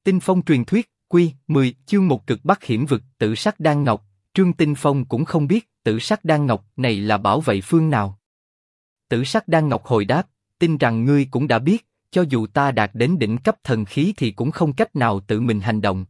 Tinh Phong truyền thuyết, Quy 10, chương 1 cực bắc hiểm vực, Tử Sắc Đan Ngọc. Trương Tinh Phong cũng không biết Tử Sắc Đan Ngọc này là bảo vệ phương nào. Tử Sắc Đan Ngọc hồi đáp, tin rằng ngươi cũng đã biết, cho dù ta đạt đến đỉnh cấp thần khí thì cũng không cách nào tự mình hành động.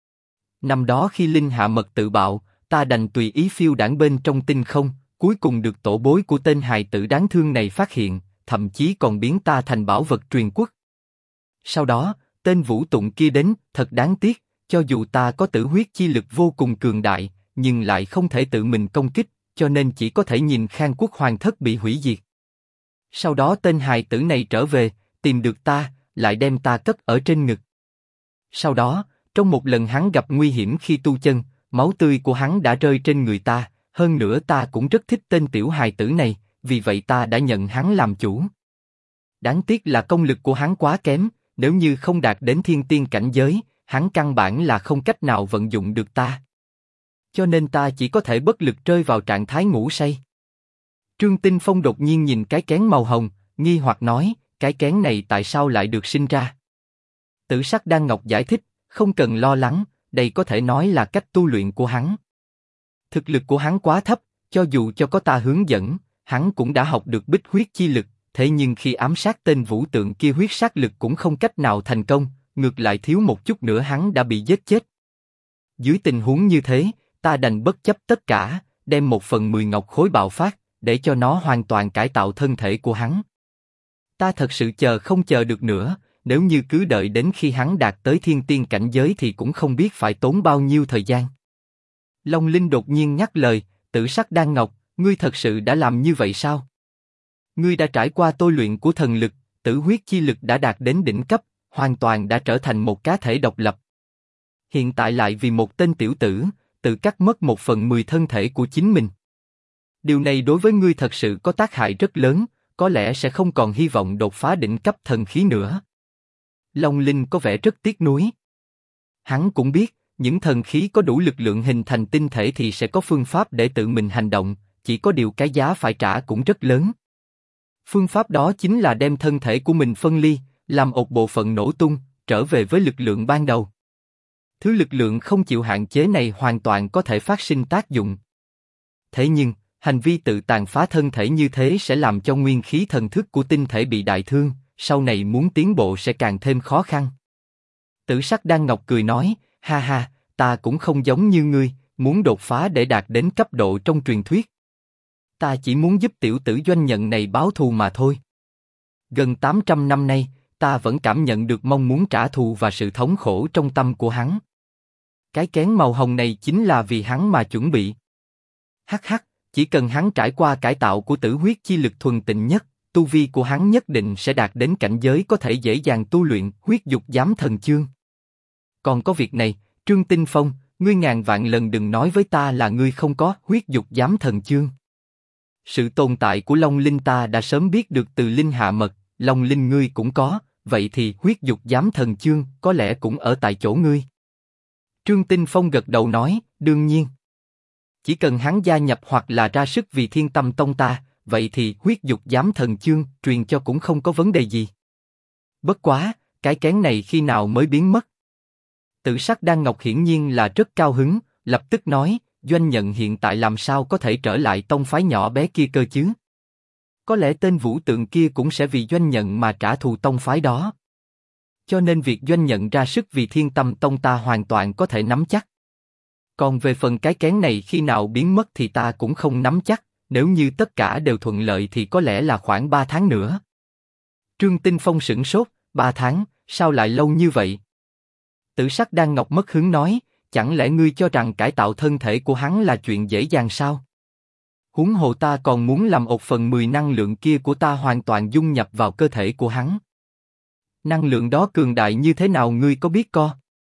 Năm đó khi Linh Hạ Mật tự bạo, ta đành tùy ý phiêu đãng bên trong tinh không, cuối cùng được tổ bối của tên hài tử đáng thương này phát hiện, thậm chí còn biến ta thành bảo vật truyền quốc. Sau đó, tên Vũ Tụng kia đến, thật đáng tiếc, cho dù ta có tử huyết chi lực vô cùng cường đại, nhưng lại không thể tự mình công kích, cho nên chỉ có thể nhìn Khang Quốc Hoàng thất bị hủy diệt. Sau đó tên hài tử này trở về, tìm được ta, lại đem ta cất ở trên ngực. Sau đó, trong một lần hắn gặp nguy hiểm khi tu chân, máu tươi của hắn đã rơi trên người ta, hơn nữa ta cũng rất thích tên tiểu hài tử này, vì vậy ta đã nhận hắn làm chủ. Đáng tiếc là công lực của hắn quá kém, nếu như không đạt đến thiên tiên cảnh giới, hắn căn bản là không cách nào vận dụng được ta. Cho nên ta chỉ có thể bất lực rơi vào trạng thái ngủ say. Trương Tinh Phong đột nhiên nhìn cái kén màu hồng, nghi hoặc nói, cái kén này tại sao lại được sinh ra? Tử Sắc Đan Ngọc giải thích, không cần lo lắng, đây có thể nói là cách tu luyện của hắn. Thực lực của hắn quá thấp, cho dù cho có ta hướng dẫn, hắn cũng đã học được bích huyết chi lực, thế nhưng khi ám sát tên Vũ Tượng kia huyết sát lực cũng không cách nào thành công, ngược lại thiếu một chút nữa hắn đã bị giết chết. Dưới tình huống như thế, ta đành bất chấp tất cả, đem 1/10 ngọc khối bạo phát, để cho nó hoàn toàn cải tạo thân thể của hắn. Ta thật sự không chờ được nữa, nếu như cứ đợi đến khi hắn đạt tới thiên tiên cảnh giới thì cũng không biết phải tốn bao nhiêu thời gian. Long Linh đột nhiên nhắc lời, Tử Sắc Đan Ngọc, ngươi thật sự đã làm như vậy sao? Ngươi đã trải qua tôi luyện của thần lực, tử huyết chi lực đã đạt đến đỉnh cấp, hoàn toàn đã trở thành một cá thể độc lập. Hiện tại lại vì một tên tiểu tử, tự cắt mất 1/10 thân thể của chính mình. Điều này đối với ngươi thật sự có tác hại rất lớn, có lẽ sẽ không còn hy vọng đột phá đỉnh cấp thần khí nữa. Long Linh có vẻ rất tiếc nuối. Hắn cũng biết, những thần khí có đủ lực lượng hình thành tinh thể thì sẽ có phương pháp để tự mình hành động, chỉ có điều cái giá phải trả cũng rất lớn. Phương pháp đó chính là đem thân thể của mình phân ly, làm một bộ phận nổ tung, trở về với lực lượng ban đầu. Thứ lực lượng không chịu hạn chế này hoàn toàn có thể phát sinh tác dụng. Thế nhưng, hành vi tự tàn phá thân thể như thế sẽ làm cho nguyên khí thần thức của tinh thể bị đại thương, sau này muốn tiến bộ sẽ càng thêm khó khăn. Tử Sắc Đan Ngọc cười nói, ha ha, ta cũng không giống như ngươi, muốn đột phá để đạt đến cấp độ trong truyền thuyết. Ta chỉ muốn giúp tiểu tử Doanh Nhận này báo thù mà thôi. Gần 800 năm nay, ta vẫn cảm nhận được mong muốn trả thù và sự thống khổ trong tâm của hắn. Cái kén màu hồng này chính là vì hắn mà chuẩn bị. Hắc hắc, chỉ cần hắn trải qua cải tạo của tử huyết chi lực thuần tịnh nhất, tu vi của hắn nhất định sẽ đạt đến cảnh giới có thể dễ dàng tu luyện huyết dục giám thần chương. Còn có việc này, Trương Tinh Phong, ngươi ngàn vạn lần đừng nói với ta là ngươi không có huyết dục giám thần chương. Sự tồn tại của Long Linh ta đã sớm biết được từ Linh Hạ Mật, Long Linh ngươi cũng có, vậy thì huyết dục giám thần chương có lẽ cũng ở tại chỗ ngươi. Trương Tinh Phong gật đầu nói, đương nhiên. Chỉ cần hắn gia nhập hoặc là ra sức vì Thiên Tâm Tông ta, vậy thì huyết dục giám thần chương truyền cho cũng không có vấn đề gì. Bất quá, cái kén này khi nào mới biến mất? Tử Sắc Đan Ngọc hiển nhiên là rất cao hứng, lập tức nói, Doanh Nhận hiện tại làm sao có thể trở lại tông phái nhỏ bé kia cơ chứ? Có lẽ tên Vũ Tượng kia cũng sẽ vì Doanh Nhận mà trả thù tông phái đó. Cho nên việc Doanh Nhận ra sức vì Thiên Tâm Tông ta hoàn toàn có thể nắm chắc. Còn về phần cái kén này khi nào biến mất thì ta cũng không nắm chắc, nếu như tất cả đều thuận lợi thì có lẽ là khoảng 3 tháng nữa. Trương Tinh Phong sửng sốt, 3 tháng, sao lại lâu như vậy? Tử Sắc Đan Ngọc mất hứng nói, chẳng lẽ ngươi cho rằng cải tạo thân thể của hắn là chuyện dễ dàng sao? Huống hồ ta còn muốn làm 1/10 năng lượng kia của ta hoàn toàn dung nhập vào cơ thể của hắn. Năng lượng đó cường đại như thế nào ngươi có biết co?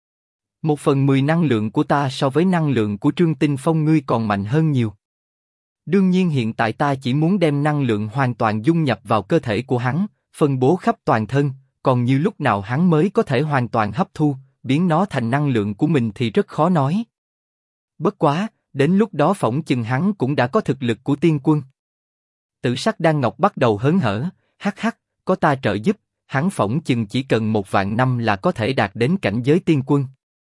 1/10 năng lượng của ta so với năng lượng của Trương Tinh Phong ngươi còn mạnh hơn nhiều. Đương nhiên hiện tại ta chỉ muốn đem năng lượng hoàn toàn dung nhập vào cơ thể của hắn, phân bố khắp toàn thân, còn như lúc nào hắn mới có thể hoàn toàn hấp thu, biến nó thành năng lượng của mình thì rất khó nói. Bất quá, đến lúc đó phỏng chừng hắn cũng đã có thực lực của tiên quân. Tử Sắc Đan Ngọc bắt đầu hớn hở, hắc hắc, có ta trợ giúp, hắn phỏng chừng chỉ cần 1.000 năm là có thể đạt đến cảnh giới tiên quân.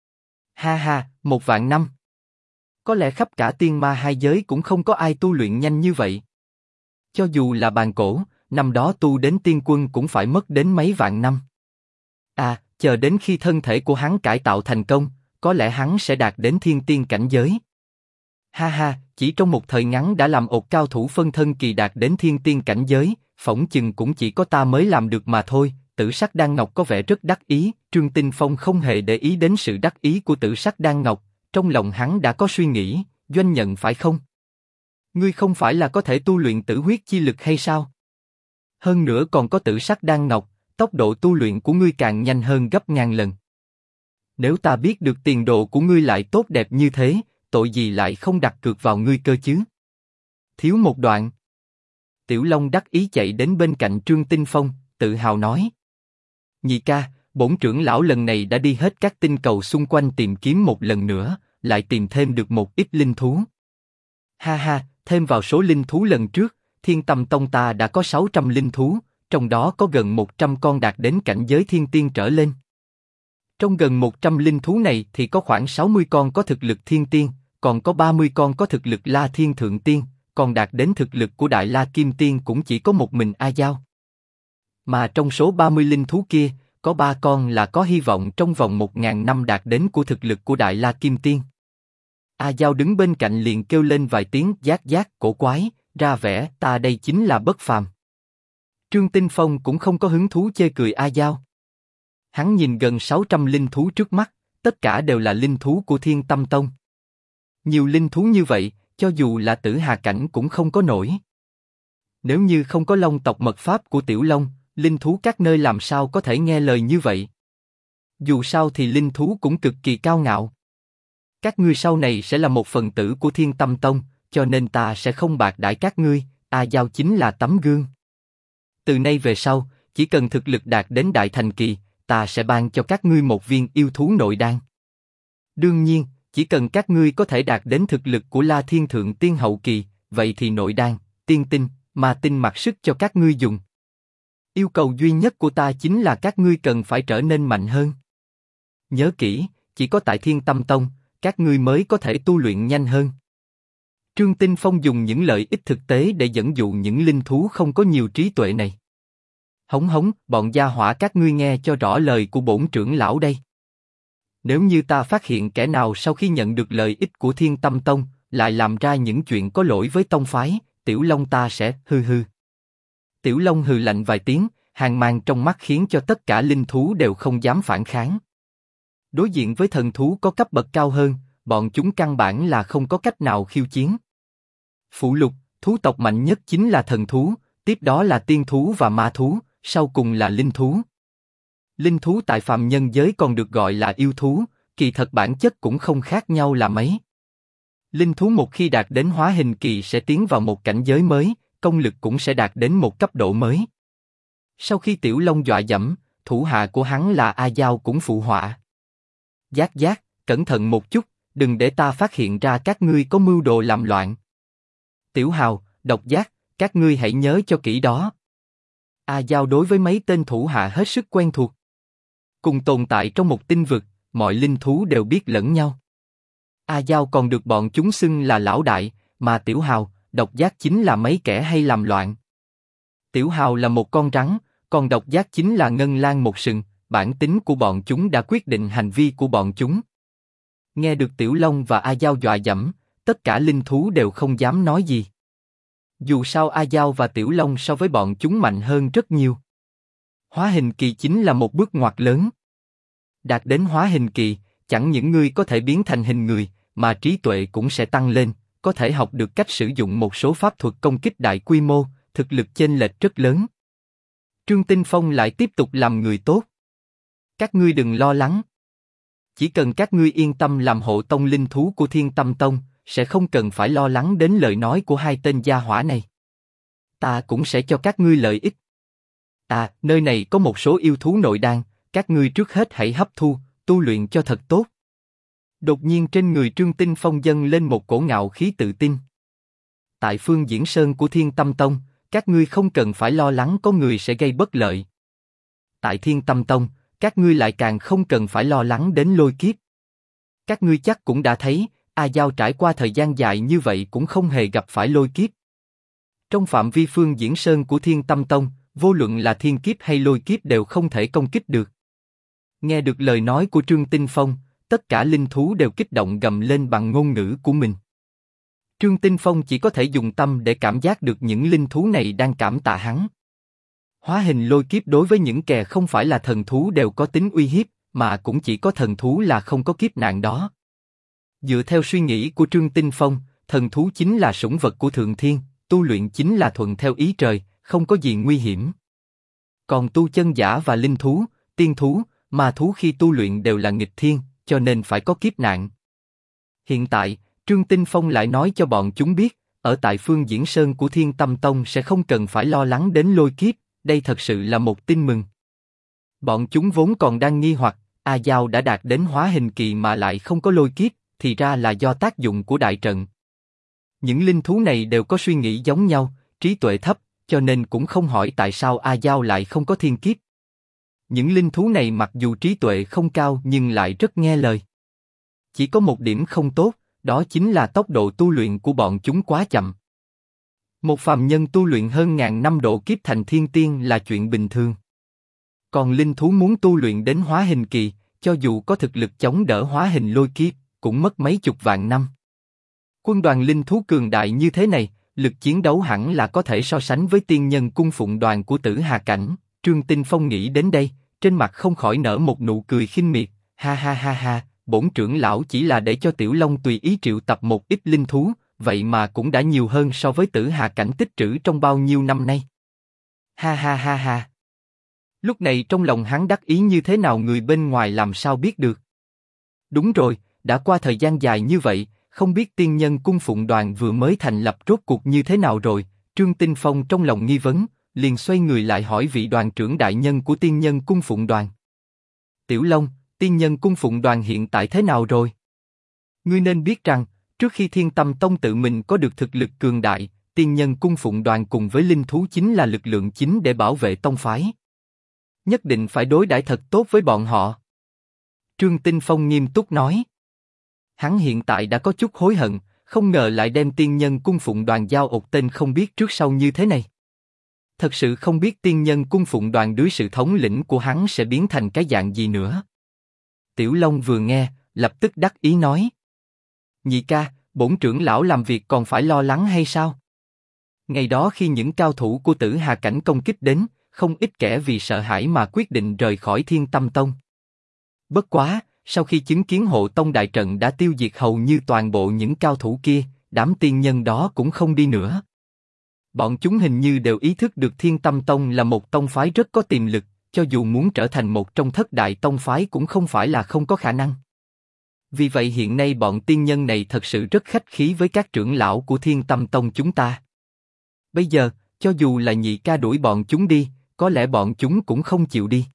Ha ha, 1.000 năm. Có lẽ khắp cả tiên ma hai giới cũng không có ai tu luyện nhanh như vậy. Cho dù là bàn cổ, năm đó tu đến tiên quân cũng phải mất đến mấy vạn năm. À, chờ đến khi thân thể của hắn cải tạo thành công, có lẽ hắn sẽ đạt đến thiên tiên cảnh giới. Ha ha, chỉ trong một thời ngắn đã làm ột cao thủ phân thân kỳ đạt đến thiên tiên cảnh giới, phỏng chừng cũng chỉ có ta mới làm được mà thôi. Tử Sắc Đan Ngọc có vẻ rất đắc ý, Trương Tinh Phong không hề để ý đến sự đắc ý của Tử Sắc Đan Ngọc, trong lòng hắn đã có suy nghĩ, Doanh Nhận phải không? Ngươi không phải là có thể tu luyện tử huyết chi lực hay sao? Hơn nữa còn có Tử Sắc Đan Ngọc, tốc độ tu luyện của ngươi càng nhanh hơn gấp ngàn lần. Nếu ta biết được tiền đồ của ngươi lại tốt đẹp như thế, tội gì lại không đặt cược vào ngươi cơ chứ? Thiếu một đoạn. Tiểu Long đắc ý chạy đến bên cạnh Trương Tinh Phong, tự hào nói: Nhị ca, bổn trưởng lão lần này đã đi hết các tinh cầu xung quanh tìm kiếm một lần nữa, lại tìm thêm được một ít linh thú. Ha ha, thêm vào số linh thú lần trước, Thiên Tâm Tông ta đã có 600 linh thú, trong đó có gần 100 con đạt đến cảnh giới thiên tiên trở lên. Trong gần 100 linh thú này thì có khoảng 60 con có thực lực thiên tiên, còn có 30 con có thực lực La Thiên Thượng Tiên, còn đạt đến thực lực của Đại La Kim Tiên cũng chỉ có một mình A Giao. Mà trong số 30 linh thú kia, có 3 con là có hy vọng trong vòng 1.000 năm đạt đến của thực lực của Đại La Kim Tiên. A Giao đứng bên cạnh liền kêu lên vài tiếng giác giác cổ quái, ra vẻ ta đây chính là bất phàm. Trương Tinh Phong cũng không có hứng thú chê cười A Giao. Hắn nhìn gần 600 linh thú trước mắt, tất cả đều là linh thú của Thiên Tâm Tông. Nhiều linh thú như vậy, cho dù là tử hà cảnh cũng không có nổi. Nếu như không có long tộc mật pháp của Tiểu Long, linh thú các nơi làm sao có thể nghe lời như vậy? Dù sao thì linh thú cũng cực kỳ cao ngạo. Các ngươi sau này sẽ là một phần tử của Thiên Tâm Tông, cho nên ta sẽ không bạc đãi các ngươi. A Giao chính là tấm gương. Từ nay về sau, chỉ cần thực lực đạt đến đại thành kỳ, ta sẽ ban cho các ngươi một viên yêu thú nội đan. Đương nhiên, chỉ cần các ngươi có thể đạt đến thực lực của La Thiên Thượng Tiên hậu kỳ, vậy thì nội đan, tiên tinh, ma tinh mặc sức cho các ngươi dùng. Yêu cầu duy nhất của ta chính là các ngươi cần phải trở nên mạnh hơn. Nhớ kỹ, chỉ có tại Thiên Tâm Tông, các ngươi mới có thể tu luyện nhanh hơn. Trương Tinh Phong dùng những lợi ích thực tế để dẫn dụ những linh thú không có nhiều trí tuệ này. Hống hống, bọn gia hỏa các ngươi nghe cho rõ lời của bổn trưởng lão đây. Nếu như ta phát hiện kẻ nào sau khi nhận được lợi ích của Thiên Tâm Tông, lại làm ra những chuyện có lỗi với tông phái, Tiểu Long ta sẽ hừ hừ. Tiểu Long hừ lạnh vài tiếng, hàn mang trong mắt khiến cho tất cả linh thú đều không dám phản kháng. Đối diện với thần thú có cấp bậc cao hơn, bọn chúng căn bản là không có cách nào khiêu chiến. Phụ lục, thú tộc mạnh nhất chính là thần thú, tiếp đó là tiên thú và ma thú, sau cùng là linh thú. Linh thú tại phàm nhân giới còn được gọi là yêu thú, kỳ thật bản chất cũng không khác nhau là mấy. Linh thú một khi đạt đến hóa hình kỳ sẽ tiến vào một cảnh giới mới, công lực cũng sẽ đạt đến một cấp độ mới. Sau khi Tiểu Long dọa dẫm, thủ hạ của hắn là A Giao cũng phụ họa. Giác giác, cẩn thận một chút, đừng để ta phát hiện ra các ngươi có mưu đồ làm loạn. Tiểu Hào, Độc Giác, các ngươi hãy nhớ cho kỹ đó. A Giao đối với mấy tên thủ hạ hết sức quen thuộc. Cùng tồn tại trong một tinh vực, mọi linh thú đều biết lẫn nhau. A Giao còn được bọn chúng xưng là lão đại, mà Tiểu Hào, Độc Giác chính là mấy kẻ hay làm loạn. Tiểu Hào là một con rắn, còn Độc Giác chính là ngân lang một sừng, bản tính của bọn chúng đã quyết định hành vi của bọn chúng. Nghe được Tiểu Long và A Giao dọa dẫm, tất cả linh thú đều không dám nói gì. Dù sao A Giao và Tiểu Long so với bọn chúng mạnh hơn rất nhiều. Hóa hình kỳ chính là một bước ngoặt lớn. Đạt đến hóa hình kỳ, chẳng những ngươi có thể biến thành hình người, mà trí tuệ cũng sẽ tăng lên, có thể học được cách sử dụng một số pháp thuật công kích đại quy mô, thực lực chênh lệch rất lớn. Trương Tinh Phong lại tiếp tục làm người tốt. Các ngươi đừng lo lắng. Chỉ cần các ngươi yên tâm làm hộ tông linh thú của Thiên Tâm Tông, sẽ không cần phải lo lắng đến lời nói của hai tên gia hỏa này. Ta cũng sẽ cho các ngươi lợi ích. À, nơi này có một số yêu thú nội đan, các ngươi trước hết hãy hấp thu, tu luyện cho thật tốt. Đột nhiên trên người Trương Tinh Phong dâng lên một cổ ngạo khí tự tin. Tại Phương Diễn Sơn của Thiên Tâm Tông, các ngươi không cần phải lo lắng có người sẽ gây bất lợi. tại Thiên Tâm Tông, các ngươi lại càng không cần phải lo lắng đến lôi kiếp. Các ngươi chắc cũng đã thấy, A Giao trải qua thời gian dài như vậy cũng không hề gặp phải lôi kiếp. Trong phạm vi phương Diễn Sơn của Thiên Tâm Tông, vô luận là thiên kiếp hay lôi kiếp đều không thể công kích được. Nghe được lời nói của Trương Tinh Phong, tất cả linh thú đều kích động gầm lên bằng ngôn ngữ của mình. Trương Tinh Phong chỉ có thể dùng tâm để cảm giác được những linh thú này đang cảm tạ hắn. Hóa hình lôi kiếp đối với những kẻ không phải là thần thú đều có tính uy hiếp, mà cũng chỉ có thần thú là không có kiếp nạn đó. Dựa theo suy nghĩ của Trương Tinh Phong, thần thú chính là sủng vật của Thượng Thiên, tu luyện chính là thuận theo ý trời, không có gì nguy hiểm. Còn tu chân giả và linh thú, tiên thú, ma thú khi tu luyện đều là nghịch thiên, cho nên phải có kiếp nạn. Hiện tại, Trương Tinh Phong lại nói cho bọn chúng biết, ở tại phương Diễn Sơn của Thiên Tâm Tông sẽ không cần phải lo lắng đến lôi kiếp, đây thật sự là một tin mừng. Bọn chúng vốn còn đang nghi hoặc, A Giao đã đạt đến hóa hình kỳ mà lại không có lôi kiếp, thì ra là do tác dụng của đại trận. Những linh thú này đều có suy nghĩ giống nhau, trí tuệ thấp, cho nên cũng không hỏi tại sao A Giao lại không có thiên kiếp. Những linh thú này mặc dù trí tuệ không cao nhưng lại rất nghe lời. Chỉ có một điểm không tốt, đó chính là tốc độ tu luyện của bọn chúng quá chậm. Một phàm nhân tu luyện hơn ngàn năm độ kiếp thành thiên tiên là chuyện bình thường. Còn linh thú muốn tu luyện đến hóa hình kỳ, cho dù có thực lực chống đỡ hóa hình lôi kiếp, cũng mất mấy chục vạn năm. Quân đoàn linh thú cường đại như thế này, lực chiến đấu hẳn là có thể so sánh với tiên nhân cung phụng đoàn của Tử Hà Cảnh. Trương Tinh Phong nghĩ đến đây, trên mặt không khỏi nở một nụ cười khinh miệt, ha ha ha ha, bổn trưởng lão chỉ là để cho Tiểu Long tùy ý triệu tập một ít linh thú, vậy mà cũng đã nhiều hơn so với Tử Hà Cảnh tích trữ trong bao nhiêu năm nay. Ha ha ha ha. Lúc này trong lòng hắn đắc ý như thế nào người bên ngoài làm sao biết được. Đúng rồi, đã qua thời gian dài như vậy, không biết tiên nhân cung phụng đoàn vừa mới thành lập rốt cuộc như thế nào rồi. Trương Tinh Phong trong lòng nghi vấn, liền xoay người lại hỏi vị đoàn trưởng đại nhân của tiên nhân cung phụng đoàn. Tiểu Long, tiên nhân cung phụng đoàn hiện tại thế nào rồi? Ngươi nên biết rằng, trước khi Thiên Tâm Tông tự mình có được thực lực cường đại, tiên nhân cung phụng đoàn cùng với linh thú chính là lực lượng chính để bảo vệ tông phái. Nhất định phải đối đãi thật tốt với bọn họ. Trương Tinh Phong nghiêm túc nói. Hắn hiện tại đã có chút hối hận, không ngờ lại đem tiên nhân cung phụng đoàn giao ột tên không biết trước sau như thế này. Thật sự không biết tiên nhân cung phụng đoàn dưới sự thống lĩnh của hắn sẽ biến thành cái dạng gì nữa. Tiểu Long vừa nghe, lập tức đắc ý nói. Nhị ca, bổn trưởng lão làm việc còn phải lo lắng hay sao? Ngày đó khi những cao thủ của Tử Hà Cảnh công kích đến, không ít kẻ vì sợ hãi mà quyết định rời khỏi Thiên Tâm Tông. Bất quá, sau khi chứng kiến hộ tông đại trận đã tiêu diệt hầu như toàn bộ những cao thủ kia, đám tiên nhân đó cũng không đi nữa. Bọn chúng hình như đều ý thức được Thiên Tâm Tông là một tông phái rất có tiềm lực, cho dù muốn trở thành một trong thất đại tông phái cũng không phải là không có khả năng. Vì vậy hiện nay bọn tiên nhân này thật sự rất khách khí với các trưởng lão của Thiên Tâm Tông chúng ta. Bây giờ, cho dù là nhị ca đuổi bọn chúng đi, có lẽ bọn chúng cũng không chịu đi.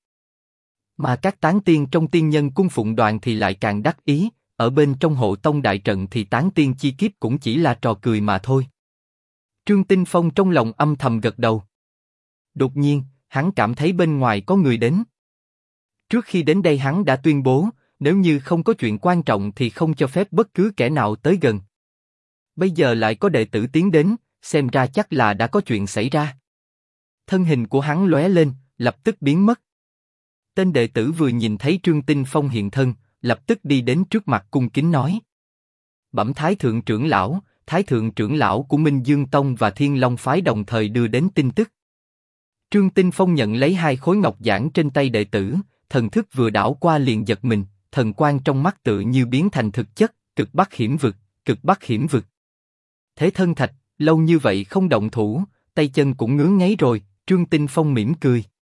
Mà các tán tiên trong tiên nhân cung phụng đoàn thì lại càng đắc ý, ở bên trong hộ tông đại trận thì tán tiên chi kiếp cũng chỉ là trò cười mà thôi. Trương Tinh Phong trong lòng âm thầm gật đầu. Đột nhiên, hắn cảm thấy bên ngoài có người đến. Trước khi đến đây hắn đã tuyên bố, nếu như không có chuyện quan trọng thì không cho phép bất cứ kẻ nào tới gần. Bây giờ lại có đệ tử tiến đến, xem ra chắc là đã có chuyện xảy ra. Thân hình của hắn lóe lên, lập tức biến mất. Tên đệ tử vừa nhìn thấy Trương Tinh Phong hiện thân, lập tức đi đến trước mặt cung kính nói. Bẩm Thái Thượng trưởng lão, Thái Thượng trưởng lão của Minh Dương Tông và Thiên Long Phái đồng thời đưa đến tin tức. Trương Tinh Phong nhận lấy hai khối ngọc giản trên tay đệ tử, thần thức vừa đảo qua liền giật mình, thần quang trong mắt tự như biến thành thực chất, cực bắc hiểm vực, cực bắc hiểm vực. Thế thân thạch, lâu như vậy không động thủ, tay chân cũng ngứa ngáy rồi. Trương Tinh Phong mỉm cười.